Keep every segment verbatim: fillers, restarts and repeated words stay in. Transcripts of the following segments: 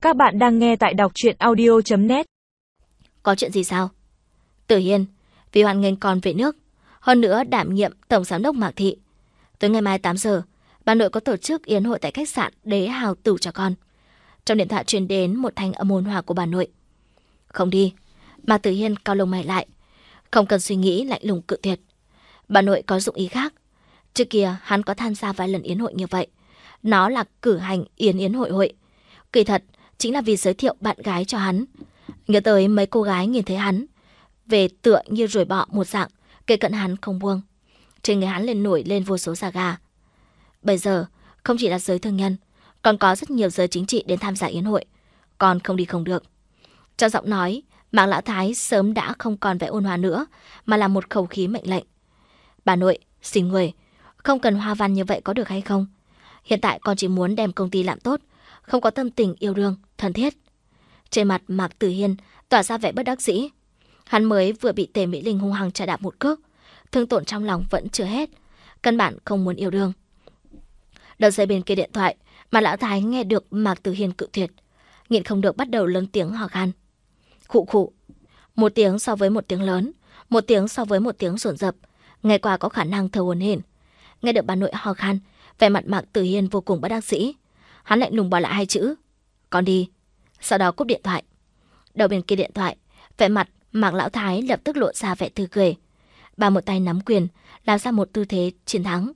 Các bạn đang nghe tại đọc truyện audio chấm net. Có chuyện gì sao? Tử Hiên, vì hoàn nghênh con về nước, hơn nữa đảm nhiệm tổng giám đốc Mạc Thị. Tới ngày mai tám giờ, bà nội có tổ chức yến hội tại khách sạn Đế Hào Tử cho con. Trong điện thoại truyền đến một thanh âm ôn hòa của bà nội. Không đi. Mạc Tử Hiên cau lông mày lại, không cần suy nghĩ, lạnh lùng cự tuyệt. Bà nội có dụng ý khác. Trước kia hắn có tham gia vài lần yến hội như vậy. Nó là cử hành yến yến hội hội. Kỳ thật chính là vì giới thiệu bạn gái cho hắn. Nhớ tới mấy cô gái nhìn thấy hắn về tựa như ruồi bọ một dạng, kề cận hắn không buông. Trên người hắn lên nổi lên vô số da gà. Bây giờ không chỉ là giới thương nhân, còn có rất nhiều giới chính trị đến tham gia yến hội. Còn không đi không được. Trong giọng nói, Mạc Lão Thái sớm đã không còn vẻ ôn hòa nữa, mà là một khẩu khí mệnh lệnh. Bà nội, xin người, không cần hoa văn như vậy có được hay không? Hiện tại con chỉ muốn đem công ty làm tốt, không có tâm tình yêu đương, thân thiết. Trên mặt Mạc Tử Hiên tỏa ra vẻ bất đắc dĩ. Hắn mới vừa bị Tề Mỹ Linh hung hăng chà đạp một cước, thương tổn trong lòng vẫn chưa hết, căn bản không muốn yêu đương. Đầu dây bên kia điện thoại, mà Lão Thái nghe được Mạc Tử Hiên cự tuyệt, nhịn không được bắt đầu lớn tiếng hò khan. Khụ khụ, một tiếng so với một tiếng lớn, một tiếng so với một tiếng rồn rập, nghe qua có khả năng thở hổn hển. Nghe được bà nội hò khan, vẻ mặt Mạc Tử Hiên vô cùng bất đắc dĩ. Hắn lạnh lùng bỏ lại hai chữ: con đi. Sau đó cúp điện thoại. Đầu bên kia điện thoại, vẻ mặt Mạc Lão Thái lập tức lộ ra vẻ tươi cười. Bà một tay nắm quyền, làm ra một tư thế chiến thắng.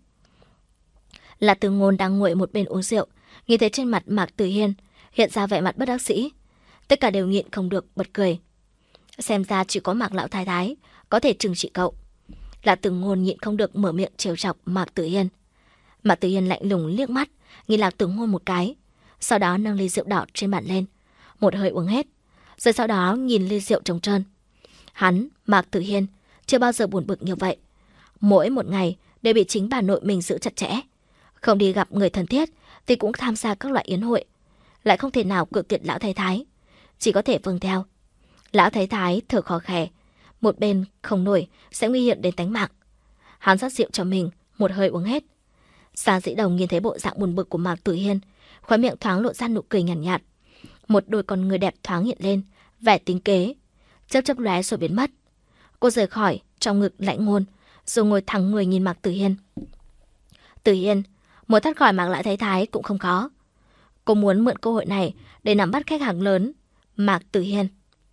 Là Từ Ngôn đang ngồi một bên uống rượu, nhìn thấy trên mặt Mạc Tử Hiên hiện ra vẻ mặt bất đắc dĩ, tất cả đều nhịn không được bật cười. Xem ra chỉ có Mạc Lão Thái Thái có thể trừng trị cậu. Là Từ Ngôn nhịn không được mở miệng trêu chọc Mạc Tử Hiên. Mạc Tử Hiên lạnh lùng liếc mắt nhìn Lạc Từ Ngôn một cái, sau đó nâng ly rượu đỏ trên bàn lên, một hơi uống hết, rồi sau đó nhìn ly rượu trống trơn. Hắn, Mạc Tử Hiên, chưa bao giờ buồn bực như vậy. Mỗi một ngày đều bị chính bà nội mình giữ chặt chẽ. Không đi gặp người thân thiết thì cũng tham gia các loại yến hội, lại không thể nào cự tuyệt Lão Thái Thái, chỉ có thể vâng theo. Lão Thái Thái thở khò khè, một bên không nổi sẽ nguy hiểm đến tính mạng. Hắn rót rượu cho mình, một hơi uống hết. Giang Dĩ Đồng nhìn thấy bộ dạng buồn bực của Mạc Tử Hiên, khóe miệng thoáng lộ ra nụ cười nhàn nhạt, nhạt. Một đôi con người đẹp thoáng hiện lên, vẻ tính kế, chớp chớp lóe rồi biến mất. Cô rời khỏi, trong ngực lạnh ngôn, rồi ngồi thẳng người nhìn Mạc Tử Hiên. Tử Hiên, muốn thoát khỏi Mạc Lão Thái Thái cũng không khó. Cô muốn mượn cơ hội này để nắm bắt khách hàng lớn, Mạc Tử Hiên.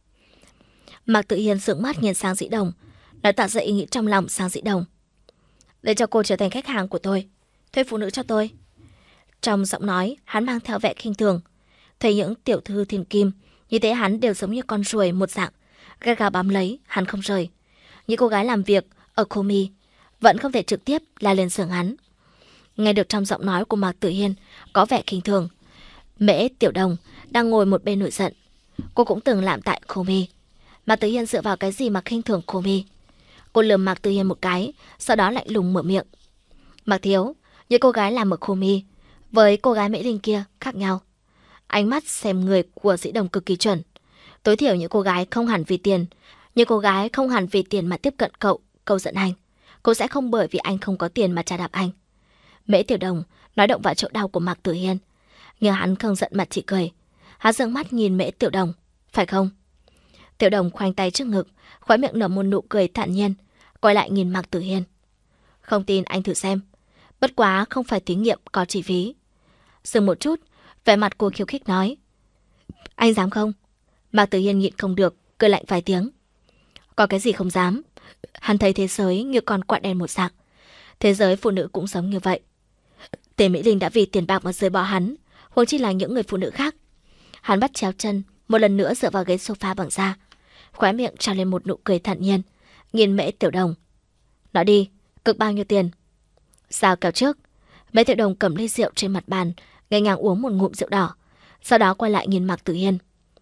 Mạc Tử Hiên sững mắt nhìn Giang Dĩ Đồng, nói tỏ ra ý nghĩ trong lòng Giang Dĩ Đồng. Để cho cô trở thành khách hàng của tôi, thuê phụ nữ cho tôi. Trong giọng nói, hắn mang theo vẻ khinh thường. Thấy những tiểu thư thiên kim, như thế hắn đều giống như con ruồi một dạng, gắt gao bám lấy, hắn không rời. Những cô gái làm việc ở Komi vẫn không thể trực tiếp la lên giường hắn. Nghe được trong giọng nói của Mạc Tử Hiên có vẻ khinh thường, Mễ Tiểu Đồng đang ngồi một bên nổi giận. Cô cũng từng làm tại Komi. Mạc Tử Hiên dựa vào cái gì mà khinh thường Komi? Cô lườm Mạc Tử Hiên một cái, sau đó lạnh lùng mở miệng. Mạc thiếu, những cô gái làm ở Komi với cô gái Mễ Linh kia khác nhau. Ánh mắt xem người của Dĩ Đồng cực kỳ chuẩn. Tối thiểu những cô gái không hẳn vì tiền, những cô gái không hẳn vì tiền mà tiếp cận cậu, câu giận anh. Cô sẽ không bởi vì anh không có tiền mà trà đạp anh. Mễ Tiểu Đồng nói động vào chỗ đau của Mạc Tử Hiên, nhưng hắn không giận mặt chỉ cười. Hắn dương mắt nhìn Mễ Tiểu Đồng, phải không? Tiểu Đồng khoanh tay trước ngực, khóe miệng nở một nụ cười thản nhiên, quay lại nhìn Mạc Tử Hiên. Không tin anh thử xem, bất quá không phải thí nghiệm có chi phí. Dừng một chút, vẻ mặt cô khiêu khích nói. Anh dám không? Mạc Tử Hiên nhịn không được, cười lạnh vài tiếng. Có cái gì không dám? Hắn thấy thế giới như con quạ đen một dạng. Thế giới phụ nữ cũng giống như vậy. Tề Mỹ Linh đã vì tiền bạc mà rời bỏ hắn, huống chi là những người phụ nữ khác. Hắn bắt chéo chân, một lần nữa dựa vào ghế sofa bằng da, khóe miệng trao lên một nụ cười thản nhiên, nhìn Mễ Tiểu Đồng. Nói đi, cực bao nhiêu tiền? Sao kèo trước? Mễ Tiểu Đồng cầm ly rượu trên mặt bàn, nhẹ nhàng uống một ngụm rượu đỏ, sau đó quay lại nhìn Mạc Tử Hiên.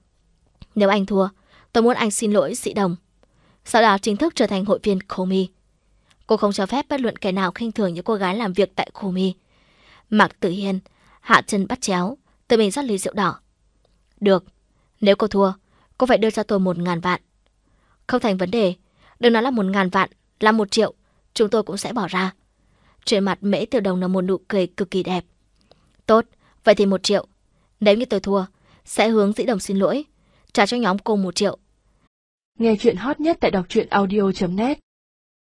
Nếu anh thua, tôi muốn anh xin lỗi Dĩ Đồng, sau đó chính thức trở thành hội viên Komi. Cô không cho phép bất luận kẻ nào khinh thường những cô gái làm việc tại Komi. Mạc Tử Hiên hạ chân bắt chéo, tự mình rót ly rượu đỏ. Được, nếu cô thua, cô phải đưa cho tôi một ngàn vạn. Không thành vấn đề, đừng nói là một ngàn vạn, là một triệu, chúng tôi cũng sẽ bỏ ra. Trên mặt Mễ Tiểu Đồng là một nụ cười cực kỳ đẹp. Tốt, vậy thì một triệu. Nếu như tôi thua, sẽ hướng Dĩ Đồng xin lỗi, trả cho nhóm cô một triệu. Nghe chuyện hot nhất tại đọc truyện audio chấm net.